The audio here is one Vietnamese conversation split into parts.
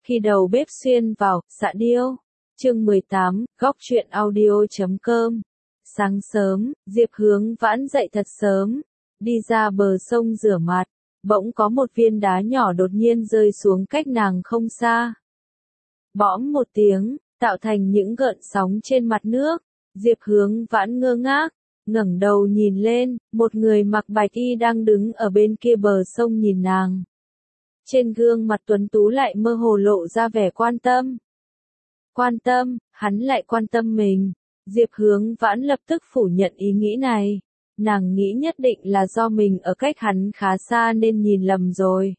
Khi đầu bếp xuyên vào, xạ điêu. Chương 18, góc truyện audio.com. Sáng sớm, Diệp Hướng Vãn dậy thật sớm, đi ra bờ sông rửa mặt, bỗng có một viên đá nhỏ đột nhiên rơi xuống cách nàng không xa. Bõm một tiếng, tạo thành những gợn sóng trên mặt nước. Diệp Hướng Vãn ngơ ngác, ngẩng đầu nhìn lên, một người mặc bạch y đang đứng ở bên kia bờ sông nhìn nàng. Trên gương mặt tuấn tú lại mơ hồ lộ ra vẻ quan tâm. Quan tâm, hắn lại quan tâm mình. Diệp Hướng Vãn lập tức phủ nhận ý nghĩ này. Nàng nghĩ nhất định là do mình ở cách hắn khá xa nên nhìn lầm rồi.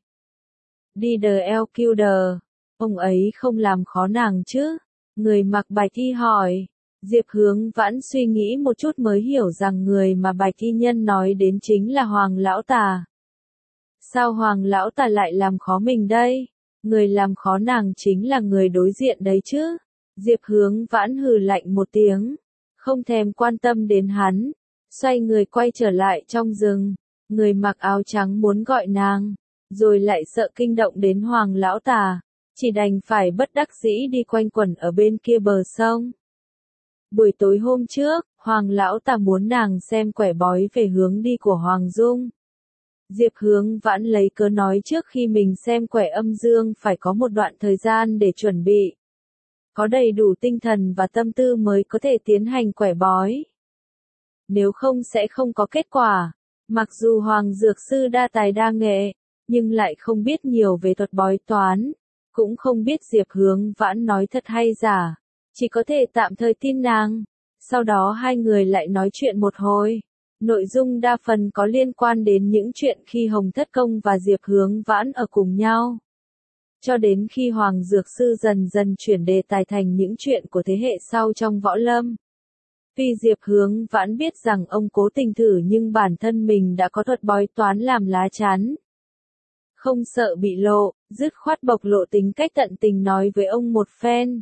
DLQD, ông ấy không làm khó nàng chứ? Người mặc bạch y hỏi. Diệp Hướng Vãn suy nghĩ một chút mới hiểu rằng người mà bạch y nhân nói đến chính là Hoàng Lão Tà. Sao Hoàng Lão Tà lại làm khó mình đây? Người làm khó nàng chính là người đối diện đấy chứ. Diệp Hướng Vãn hừ lạnh một tiếng, không thèm quan tâm đến hắn, xoay người quay trở lại trong rừng. Người mặc áo trắng muốn gọi nàng, rồi lại sợ kinh động đến Hoàng Lão Tà, chỉ đành phải bất đắc dĩ đi quanh quẩn ở bên kia bờ sông. Buổi tối hôm trước, Hoàng Lão Tà muốn nàng xem quẻ bói về hướng đi của Hoàng Dung. Diệp Hướng Vãn lấy cớ nói trước khi mình xem quẻ âm dương phải có một đoạn thời gian để chuẩn bị. Có đầy đủ tinh thần và tâm tư mới có thể tiến hành quẻ bói. Nếu không sẽ không có kết quả. Mặc dù Hoàng Dược Sư đa tài đa nghệ, nhưng lại không biết nhiều về thuật bói toán, cũng không biết Diệp Hướng Vãn nói thật hay giả, chỉ có thể tạm thời tin nàng. Sau đó hai người lại nói chuyện một hồi. Nội dung đa phần có liên quan đến những chuyện khi Hồng Thất Công và Diệp Hướng Vãn ở cùng nhau. Cho đến khi Hoàng Dược Sư dần dần chuyển đề tài thành những chuyện của thế hệ sau trong võ lâm. Vì Diệp Hướng Vãn biết rằng ông cố tình thử nhưng bản thân mình đã có thuật bói toán làm lá chắn. Không sợ bị lộ, dứt khoát bộc lộ tính cách tận tình nói với ông một phen.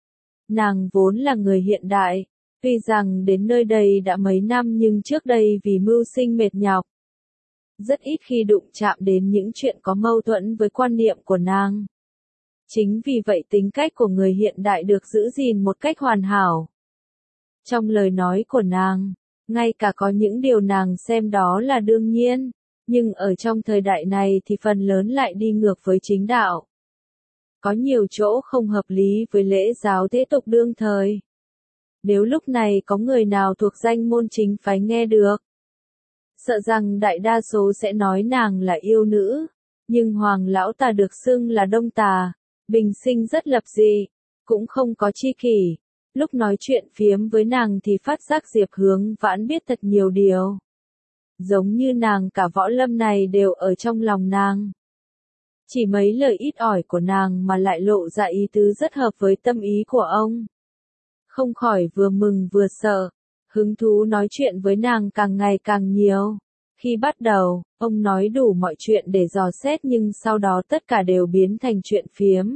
Nàng vốn là người hiện đại, tuy rằng đến nơi đây đã mấy năm nhưng trước đây vì mưu sinh mệt nhọc, rất ít khi đụng chạm đến những chuyện có mâu thuẫn với quan niệm của nàng. Chính vì vậy tính cách của người hiện đại được giữ gìn một cách hoàn hảo. Trong lời nói của nàng, ngay cả có những điều nàng xem đó là đương nhiên, nhưng ở trong thời đại này thì phần lớn lại đi ngược với chính đạo. Có nhiều chỗ không hợp lý với lễ giáo thế tục đương thời. Nếu lúc này có người nào thuộc danh môn chính phái nghe được, sợ rằng đại đa số sẽ nói nàng là yêu nữ, nhưng Hoàng Lão Tà được xưng là Đông Tà, bình sinh rất lập dị, cũng không có chi kỷ. Lúc nói chuyện phiếm với nàng thì phát giác Diệp Hướng Vãn biết thật nhiều điều. Giống như nàng cả võ lâm này đều ở trong lòng nàng. Chỉ mấy lời ít ỏi của nàng mà lại lộ ra ý tứ rất hợp với tâm ý của ông. Không khỏi vừa mừng vừa sợ, hứng thú nói chuyện với nàng càng ngày càng nhiều. Khi bắt đầu, ông nói đủ mọi chuyện để dò xét nhưng sau đó tất cả đều biến thành chuyện phiếm.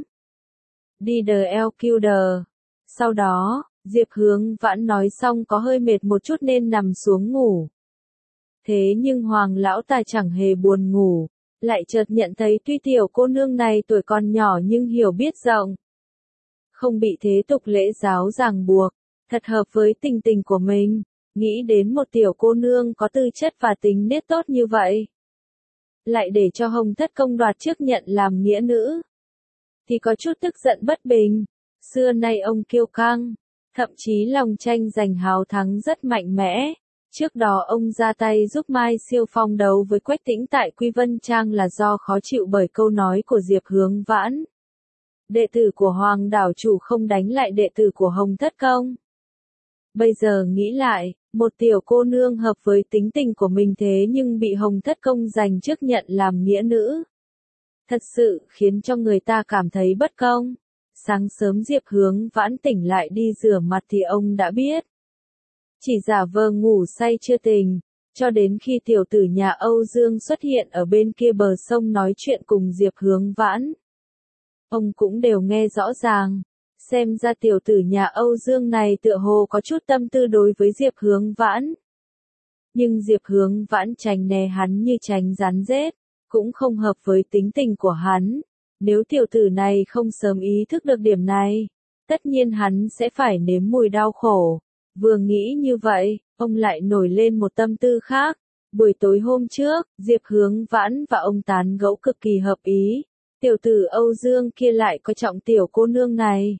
DLQD. Sau đó, Diệp Hướng Vãn nói xong có hơi mệt một chút nên nằm xuống ngủ. Thế nhưng Hoàng Lão Tà chẳng hề buồn ngủ, lại chợt nhận thấy tuy tiểu cô nương này tuổi còn nhỏ nhưng hiểu biết rộng. Không bị thế tục lễ giáo ràng buộc, thật hợp với tình tình của mình, nghĩ đến một tiểu cô nương có tư chất và tính nết tốt như vậy. Lại để cho Hồng Thất Công đoạt trước nhận làm nghĩa nữ. Thì có chút tức giận bất bình, xưa nay ông kiêu căng, thậm chí lòng tranh giành hào thắng rất mạnh mẽ. Trước đó ông ra tay giúp Mai Siêu Phong đấu với Quách Tĩnh tại Quy Vân Trang là do khó chịu bởi câu nói của Diệp Hướng Vãn. Đệ tử của Hoàng đảo chủ không đánh lại đệ tử của Hồng Thất Công. Bây giờ nghĩ lại, một tiểu cô nương hợp với tính tình của mình thế nhưng bị Hồng Thất Công giành trước nhận làm nghĩa nữ. Thật sự khiến cho người ta cảm thấy bất công. Sáng sớm Diệp Hướng Vãn tỉnh lại đi rửa mặt thì ông đã biết. Chỉ giả vờ ngủ say chưa tỉnh, cho đến khi tiểu tử nhà Âu Dương xuất hiện ở bên kia bờ sông nói chuyện cùng Diệp Hướng Vãn. Ông cũng đều nghe rõ ràng, xem ra tiểu tử nhà Âu Dương này tựa hồ có chút tâm tư đối với Diệp Hướng Vãn. Nhưng Diệp Hướng Vãn tránh né hắn như tránh rắn rết, cũng không hợp với tính tình của hắn, Nếu tiểu tử này không sớm ý thức được điểm này, tất nhiên hắn sẽ phải nếm mùi đau khổ. Vừa nghĩ như vậy, ông lại nổi lên một tâm tư khác. Buổi tối hôm trước, Diệp Hướng Vãn và ông tán gẫu cực kỳ hợp ý. Tiểu tử Âu Dương kia lại coi trọng tiểu cô nương này.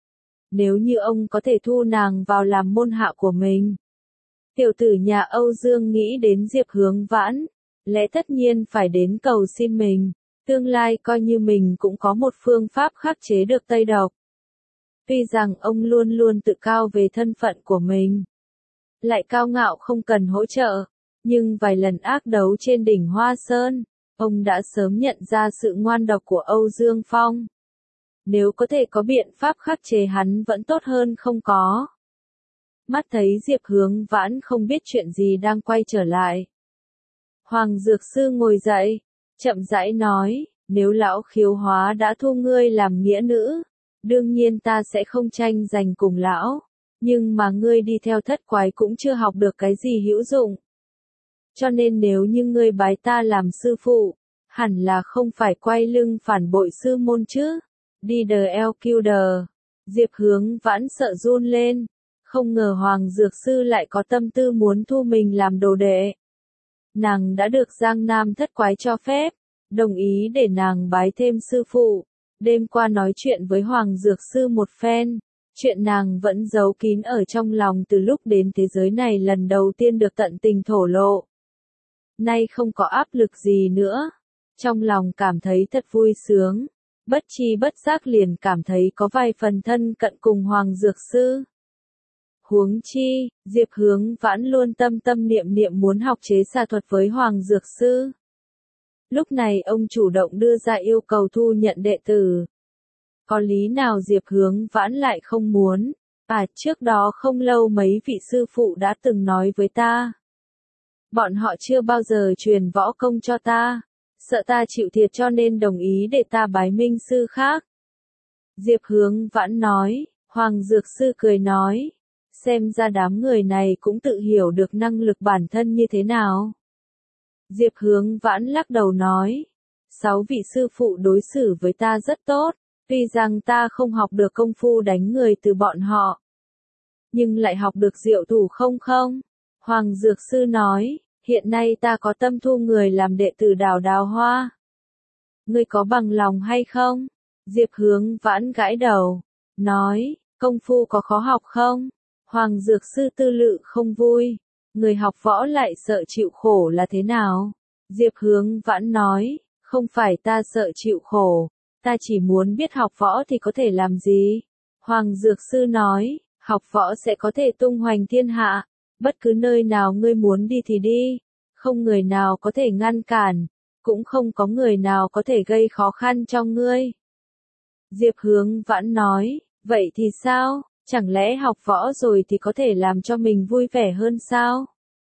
Nếu như ông có thể thu nàng vào làm môn hạ của mình. Tiểu tử nhà Âu Dương nghĩ đến Diệp Hướng Vãn, lẽ tất nhiên phải đến cầu xin mình. Tương lai coi như mình cũng có một phương pháp khắc chế được Tây Độc. Tuy rằng ông luôn luôn tự cao về thân phận của mình, lại cao ngạo không cần hỗ trợ, nhưng vài lần ác đấu trên đỉnh Hoa Sơn, ông đã sớm nhận ra sự ngoan độc của Âu Dương Phong. Nếu có thể có biện pháp khắc chế hắn vẫn tốt hơn không có. Mắt thấy Diệp Hướng Vãn không biết chuyện gì đang quay trở lại. Hoàng Dược Sư ngồi dậy, chậm rãi nói, nếu lão Khiếu Hóa đã thu ngươi làm nghĩa nữ, đương nhiên ta sẽ không tranh giành cùng lão, nhưng mà ngươi đi theo thất quái cũng chưa học được cái gì hữu dụng. Cho nên nếu như ngươi bái ta làm sư phụ, hẳn là không phải quay lưng phản bội sư môn chứ. Đi đờ eo kiêu đờ. Diệp Hướng Vãn sợ run lên, không ngờ Hoàng Dược Sư lại có tâm tư muốn thu mình làm đồ đệ. Nàng đã được Giang Nam thất quái cho phép, đồng ý để nàng bái thêm sư phụ. Đêm qua nói chuyện với Hoàng Dược Sư một phen, chuyện nàng vẫn giấu kín ở trong lòng từ lúc đến thế giới này lần đầu tiên được tận tình thổ lộ. Nay không có áp lực gì nữa, trong lòng cảm thấy thật vui sướng, bất chi bất giác liền cảm thấy có vài phần thân cận cùng Hoàng Dược Sư. Huống chi, Diệp Hướng Vãn luôn tâm tâm niệm niệm muốn học chế xà thuật với Hoàng Dược Sư. Lúc này ông chủ động đưa ra yêu cầu thu nhận đệ tử. Có lý nào Diệp Hướng Vãn lại không muốn? Trước đó không lâu mấy vị sư phụ đã từng nói với ta. Bọn họ chưa bao giờ truyền võ công cho ta, sợ ta chịu thiệt cho nên đồng ý để ta bái minh sư khác. Diệp Hướng Vãn nói, Hoàng Dược Sư cười nói, xem ra đám người này cũng tự hiểu được năng lực bản thân như thế nào. Diệp Hướng Vãn lắc đầu nói, 6 vị sư phụ đối xử với ta rất tốt, tuy rằng ta không học được công phu đánh người từ bọn họ, nhưng lại học được diệu thủ không. Hoàng Dược Sư nói, hiện nay ta có tâm thu người làm đệ tử Đào Đào Hoa. Ngươi có bằng lòng hay không? Diệp Hướng Vãn gãi đầu, nói, công phu có khó học không? Hoàng Dược Sư tư lự không vui, người học võ lại sợ chịu khổ là thế nào? Diệp Hướng Vãn nói, không phải ta sợ chịu khổ, ta chỉ muốn biết học võ thì có thể làm gì. Hoàng Dược Sư nói, học võ sẽ có thể tung hoành thiên hạ, bất cứ nơi nào ngươi muốn đi thì đi, không người nào có thể ngăn cản, cũng không có người nào có thể gây khó khăn cho ngươi. Diệp Hướng Vãn nói, vậy thì sao? Chẳng lẽ học võ rồi thì có thể làm cho mình vui vẻ hơn sao?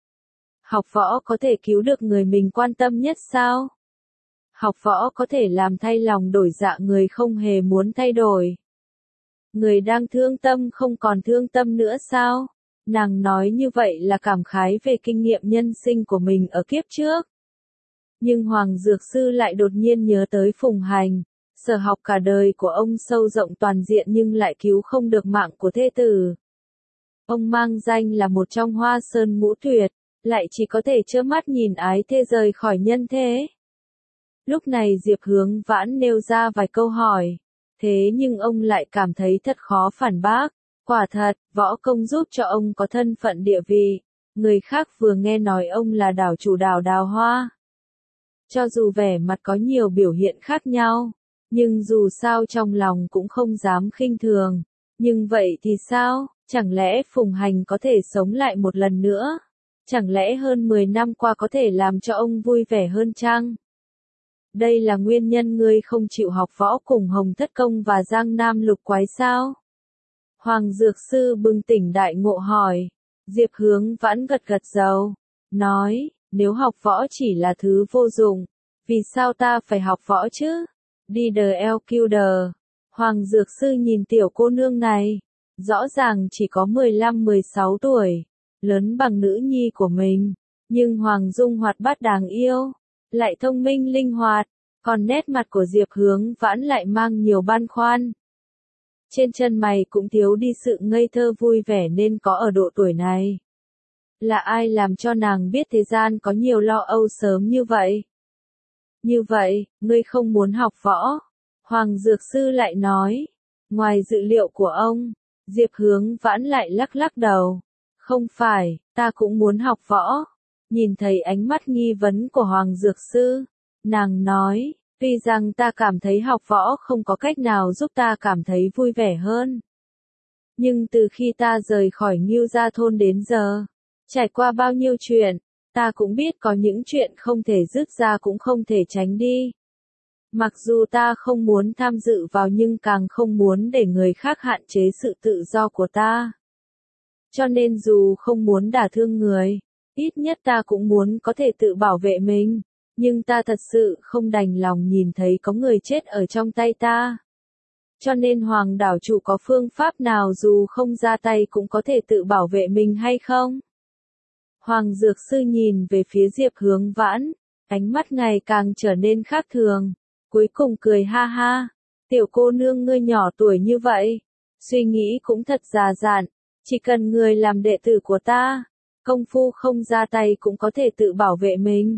Học võ có thể cứu được người mình quan tâm nhất sao? Học võ có thể làm thay lòng đổi dạ người không hề muốn thay đổi. Người đang thương tâm không còn thương tâm nữa sao? Nàng nói như vậy là cảm khái về kinh nghiệm nhân sinh của mình ở kiếp trước. Nhưng Hoàng Dược Sư lại đột nhiên nhớ tới Phùng Hành. Sở học cả đời của ông sâu rộng toàn diện nhưng lại cứu không được mạng của thê tử. Ông mang danh là một trong Hoa Sơn ngũ tuyệt, lại chỉ có thể trơ mắt nhìn ái thê rời khỏi nhân thế. Lúc này Diệp Hướng Vãn nêu ra vài câu hỏi, thế nhưng ông lại cảm thấy thật khó phản bác. Quả thật, võ công giúp cho ông có thân phận địa vị, người khác vừa nghe nói ông là đảo chủ Đào Đào Hoa. Cho dù vẻ mặt có nhiều biểu hiện khác nhau, nhưng dù sao trong lòng cũng không dám khinh thường. Nhưng vậy thì sao, chẳng lẽ Phùng Hành có thể sống lại một lần nữa? Chẳng lẽ hơn 10 năm qua có thể làm cho ông vui vẻ hơn chăng? Đây là nguyên nhân ngươi không chịu học võ cùng Hồng Thất Công và Giang Nam Lục Quái sao? Hoàng Dược Sư bừng tỉnh đại ngộ hỏi. Diệp Hướng Vãn gật gật đầu, nói, nếu học võ chỉ là thứ vô dụng, vì sao ta phải học võ chứ? Đi đờ eo kiêu đờ. Hoàng Dược Sư nhìn tiểu cô nương này, rõ ràng chỉ có 15-16 tuổi, lớn bằng nữ nhi của mình, nhưng Hoàng Dung hoạt bát đáng yêu, lại thông minh linh hoạt, Còn nét mặt của Diệp Hướng Vãn lại mang nhiều băn khoăn. Trên chân mày cũng thiếu đi sự ngây thơ vui vẻ nên có ở độ tuổi này. Là ai làm cho nàng biết thế gian có nhiều lo âu sớm như vậy? Như vậy, ngươi không muốn học võ. Hoàng Dược Sư lại nói. Ngoài dự liệu của ông, Diệp Hướng Vãn lại lắc lắc đầu. Không phải, ta cũng muốn học võ. Nhìn thấy ánh mắt nghi vấn của Hoàng Dược Sư, nàng nói, tuy rằng ta cảm thấy học võ không có cách nào giúp ta cảm thấy vui vẻ hơn. Nhưng từ khi ta rời khỏi Ngưu Gia Thôn đến giờ, trải qua bao nhiêu chuyện, ta cũng biết có những chuyện không thể dứt ra cũng không thể tránh đi. Mặc dù ta không muốn tham dự vào nhưng càng không muốn để người khác hạn chế sự tự do của ta. Cho nên dù không muốn đả thương người, ít nhất ta cũng muốn có thể tự bảo vệ mình. Nhưng ta thật sự không đành lòng nhìn thấy có người chết ở trong tay ta. Cho nên Hoàng đảo chủ có phương pháp nào dù không ra tay cũng có thể tự bảo vệ mình hay không? Hoàng Dược Sư nhìn về phía Diệp Hướng Vãn, ánh mắt ngày càng trở nên khác thường, cuối cùng cười ha ha, tiểu cô nương ngươi nhỏ tuổi như vậy, suy nghĩ cũng thật già dặn, chỉ cần người làm đệ tử của ta, công phu không ra tay cũng có thể tự bảo vệ mình.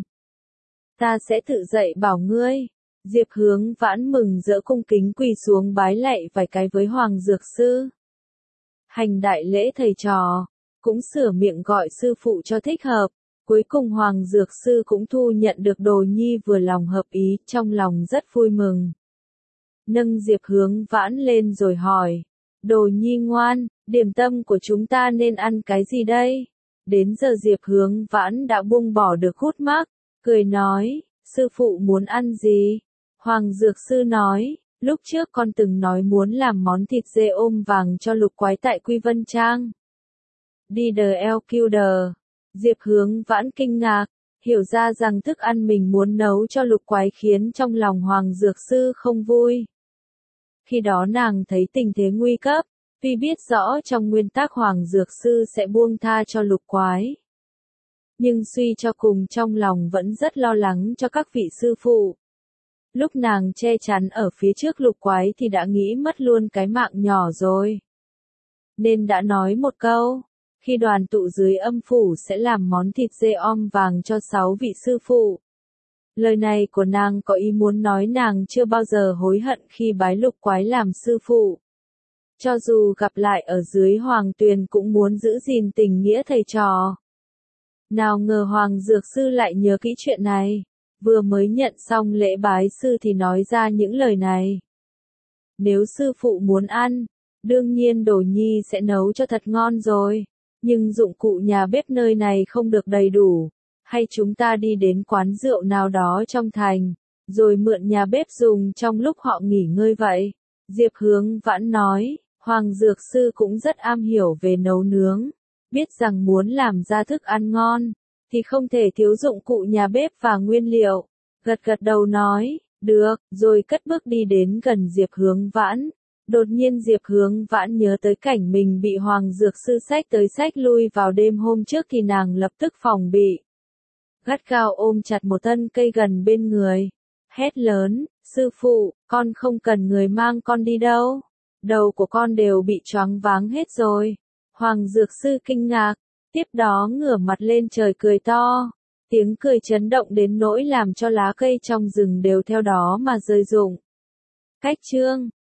Ta sẽ tự dạy bảo ngươi. Diệp Hướng Vãn mừng rỡ cung kính quỳ xuống bái lạy vài cái với Hoàng Dược Sư. Hành đại lễ thầy trò, cũng sửa miệng gọi sư phụ cho thích hợp. Cuối cùng Hoàng Dược Sư cũng thu nhận được đồ nhi vừa lòng hợp ý, trong lòng rất vui mừng. Nâng Diệp Hướng Vãn lên rồi hỏi, đồ nhi ngoan, điểm tâm của chúng ta nên ăn cái gì đây? Đến giờ Diệp Hướng Vãn đã buông bỏ được khúc mắc, cười nói, sư phụ muốn ăn gì? Hoàng Dược Sư nói, lúc trước con từng nói muốn làm món thịt dê ôm vàng cho Lục Quái tại Quy Vân Trang. Đi đờ eo kiêu đờ. Diệp Hướng Vãn kinh ngạc, hiểu ra rằng thức ăn mình muốn nấu cho Lục Quái khiến trong lòng Hoàng Dược Sư không vui. Khi đó nàng thấy tình thế nguy cấp, tuy biết rõ trong nguyên tắc Hoàng Dược Sư sẽ buông tha cho Lục Quái. Nhưng suy cho cùng trong lòng vẫn rất lo lắng cho các vị sư phụ. Lúc nàng che chắn ở phía trước Lục Quái thì đã nghĩ mất luôn cái mạng nhỏ rồi. Nên đã nói một câu, khi đoàn tụ dưới âm phủ sẽ làm món thịt dê om vàng cho 6 vị sư phụ. Lời này của nàng có ý muốn nói nàng chưa bao giờ hối hận khi bái Lục Quái làm sư phụ. Cho dù gặp lại ở dưới Hoàng Tuyền cũng muốn giữ gìn tình nghĩa thầy trò. Nào ngờ Hoàng Dược Sư lại nhớ kỹ chuyện này, vừa mới nhận xong lễ bái sư thì nói ra những lời này. Nếu sư phụ muốn ăn, đương nhiên đồ nhi sẽ nấu cho thật ngon rồi, nhưng dụng cụ nhà bếp nơi này không được đầy đủ, hay chúng ta đi đến quán rượu nào đó trong thành, rồi mượn nhà bếp dùng trong lúc họ nghỉ ngơi vậy. Diệp Hướng Vãn nói, Hoàng Dược Sư cũng rất am hiểu về nấu nướng. Biết rằng muốn làm ra thức ăn ngon, thì không thể thiếu dụng cụ nhà bếp và nguyên liệu. Gật gật đầu nói, được, rồi cất bước đi đến gần Diệp Hướng Vãn. Đột nhiên Diệp Hướng Vãn nhớ tới cảnh mình bị Hoàng Dược Sư xách tới xách lui vào đêm hôm trước thì nàng lập tức phòng bị. Gắt gao ôm chặt một thân cây gần bên người. Hét lớn, sư phụ, con không cần người mang con đi đâu. Đầu của con đều bị choáng váng hết rồi. Hoàng Dược Sư kinh ngạc, tiếp đó ngửa mặt lên trời cười to. Tiếng cười chấn động đến nỗi làm cho lá cây trong rừng đều theo đó mà rơi rụng. Cách chương